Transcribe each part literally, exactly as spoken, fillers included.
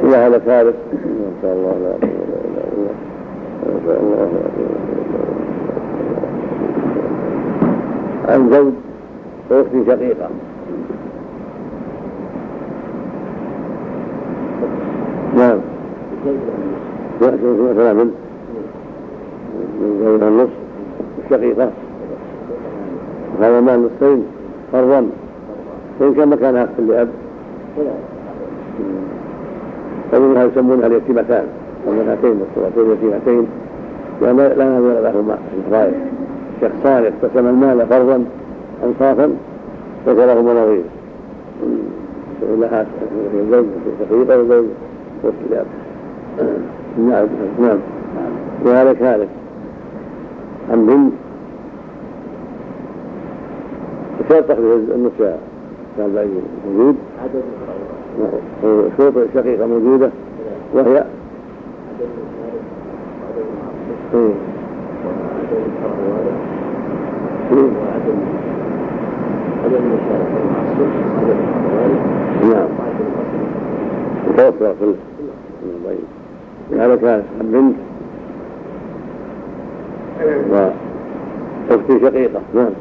إذا هذا ثالث ما شاء الله لا إله إلا الله ما شاء الله لا إله إلا الله. عن زوج وأخت شقيقة. نعم يأتي مثلا من زوجها النصف الشقيقة هذا مال نصفين فرضا فإن كان مكانها أخت لأب فمنها يسمونها اليتيمتان المنهتين والصورتين اليتيمتين لا نظير لهما الفرائض شخصان اقتسم المال فرضا أنصافا فكلهما نظير لها زوج شقيقة وزوج أخت لأب. نعم نعم وهلك هلك عن بنت شرط تخرج النساء كان بعيد موجود شروط الشقيقة موجودة وهي نعم توفر كله هذا كان بنت وأختي شقيقة. نعم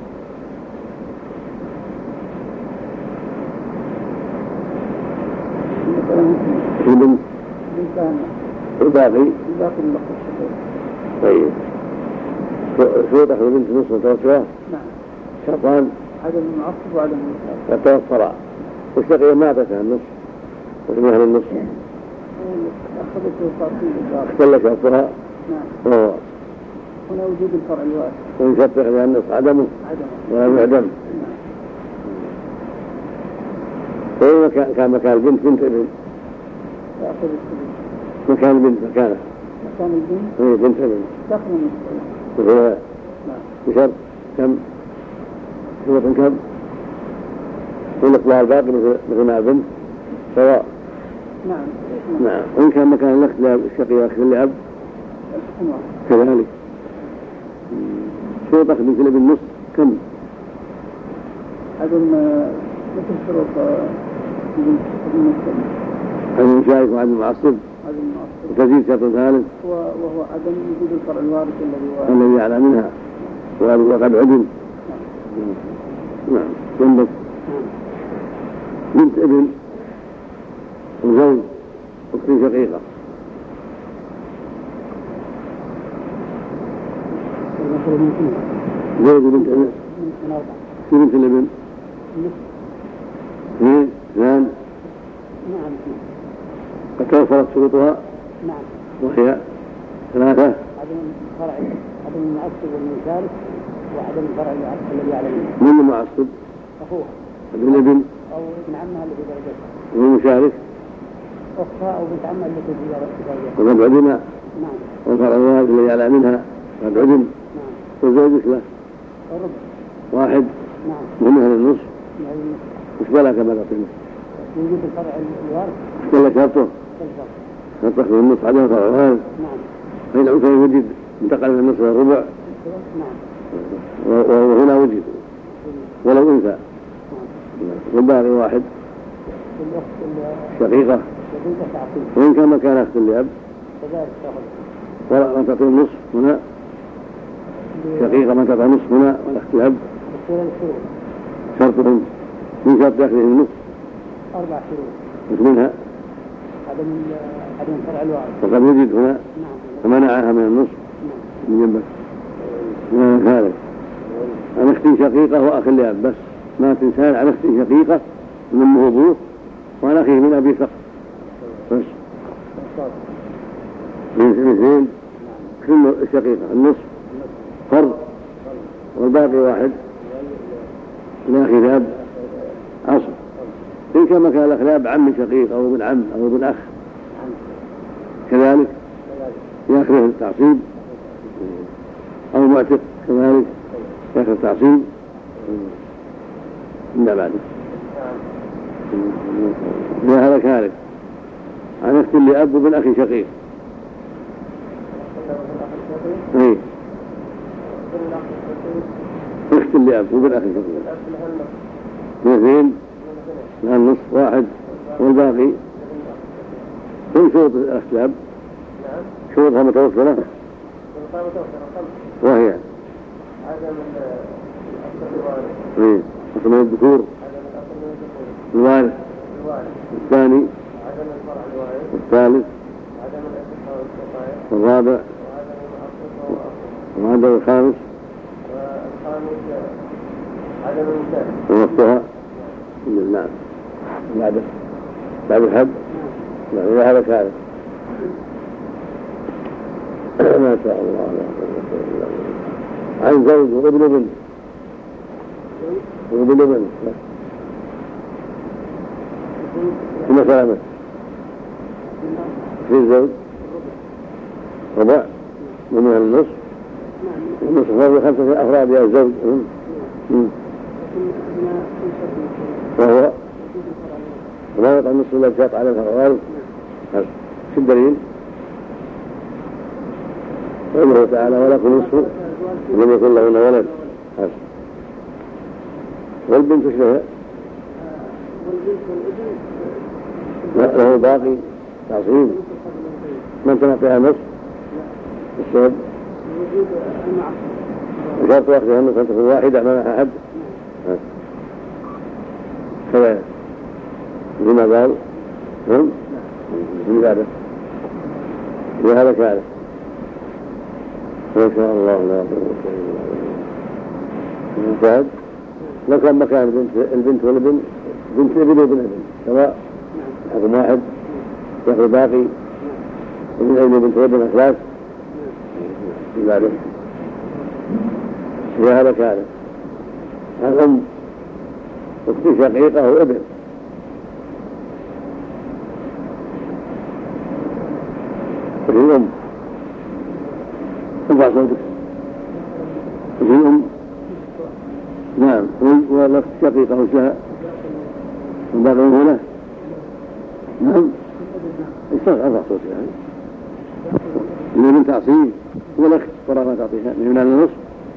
البنت الباقي طيب شو تأخذ البنت نصف وتوفرها؟ نعم شرطان عدم المعصب وعدم المعصب توفرا والشقيقة ما أعطتها النصف وجمعها النصف اختل شرطها. نعم هنا وجود الفرع الوارث وإن شرط تأخذها النصف عدمه ولا يعدم. طيب كان مكان البنت بنت ابن مكان البنت مكانه مكان البنت اي بنت ابن تقريبا وهو بشرط كم شروط كم والإقبال الباقي مثل ما البنت سواء. نعم نعم وإن كان مكان الأخت لأب الشقيقة أخت لأب كذلك. شروط أخت بنت الابن نصف كم؟ عدم مثل شروط عدم المشارك وعدم المعصب وتزيد شرط ثالث وهو عدم وجود الفرع الوارث الذي الذي يعلى منها وقد عدم. نعم جنبك بنت ابن وزوج أخت شقيقة. زوج بنت ابن في بنت الابن اثنين اثنان. نعم قد توفرت شروطها. نعم وهي ثلاثة عدم الفرع عدم المعصب والمشارك وعدم الفرع الذي يعلم منه. من المعصب؟ أخوها ابن ابن أو ابن عمها الذي درجتها. والمشارك؟ أختها أو بنت عمها التي درجتها. وقد عدم. نعم والفرع الذي يعلم منها قد عدم. نعم وزوجك له الربع واحد. نعم من أهل النصف. وش بلا كما قلنا وجود الفرع الوارث ولا شرطه شرطه من النصف عدم الفرع الوارث. نعم فإن العنصر وجد انتقل من النصف الربع. نعم وهنا وجد ولو أنثى. والباقي واحد شقيقة وإن كان مكان أخت لأب ولا من تعطي النصف هنا شقيقة من تعطي النصف هنا والأخت لأب شرطهم من شرط داخله النصف أربع شروط منها عدم عدم فرع الوارث وقد وجد هنا. نعم فمنعها من النصف. نعم من جنبك من ذلك عن أخت شقيقة وأخ لأب بس ما تنسان عن أخت شقيقة من أمه وأبوه وعن أخيه من أبي فقط بس من اثنين كل الشقيقة النصف فرض والباقي واحد من أخي لأب عصر. إن كان مكان الأخ لأب عم شقيق أو ابن عم أو ابن أخ كذلك يأخذ التعصيب أو معتق كذلك يأخذ التعصيب إلا بعد لا هذا كارث عن أخت لأب وابن أخي شقيق. إيه أخت لأب وابن أخي شقيق اثنين لها النصف واحد والباقي كل شروط الأسباب نعم شروطها متوفرة شروطها متوفرة خمس وهي عدم الأصل الوارث إيه أصل من الذكور عدم الأصل من الذكور الوارث الوارث الثاني عدم الفرع الوارث والثالث عدم الأسفة والكفاية والرابع وعدم الأصل وهو أصل وعدم الخامس والخامس عدم المشاركة ونصها نعم بعد بعد الحد نعم إذا هذا كان ما شاء الله عن زوج وابن بنت وابن بنت في مسألة في الزوج ربع ومنها النصف والنصف هو خمسة أفراد يا الزوج وهو وما يقع النصف إلا بشرط على الفرائض شو الدليل؟ قوله تعالى ولكم نصف ولم يكن لهن ولد والبنت ايش لها؟ له باقي تعصيب من تنعطيها نصف السبب شرط واخذها النصف أن تكون واحدة معها أحد كذا لما قال هم من بعده وهذا كذا ما شاء الله لا قوة إلا بالله المشاهد لو كان مكان البنت البنت والابن بنت ابن وابن ابن سواء حكم واحد يأخذ باقي ابن ابن وبنت ابن ثلاث في بعده وهذا كذا الأم أخت شقيقة وابن وفي الأم ارفع صوتك وفي الأم نعم والأخت شقيقة وشها وباقي هنا نعم اشتغل ارفع صوتك يعني من من تعصيب والأخت فراغ ما تعطيها من النصف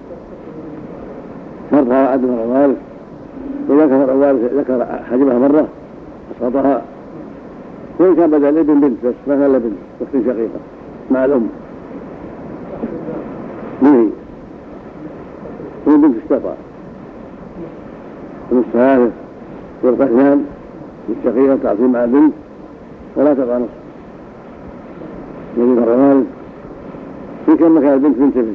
شرطها عدم الوارث وإذا كفر الوارث ذكر حجبها مرة أسقطها وإن كان بدل ابن بنت بس ما كان ابن أخت شقيقة مع الأم من هي والبنت استطاع ونصف هذا يبقى اثنان للشقيقة تعطي مع البنت ولا تبقى نصف الذي كفر الوارث إن كان مكان البنت بنت ابن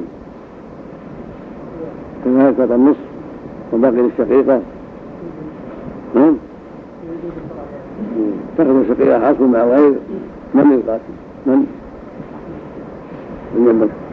كذلك تعطى النصف وباقي للشقيقة نعم تأخذ الشقيقة حاصل مع غير من يقاتل من من يملك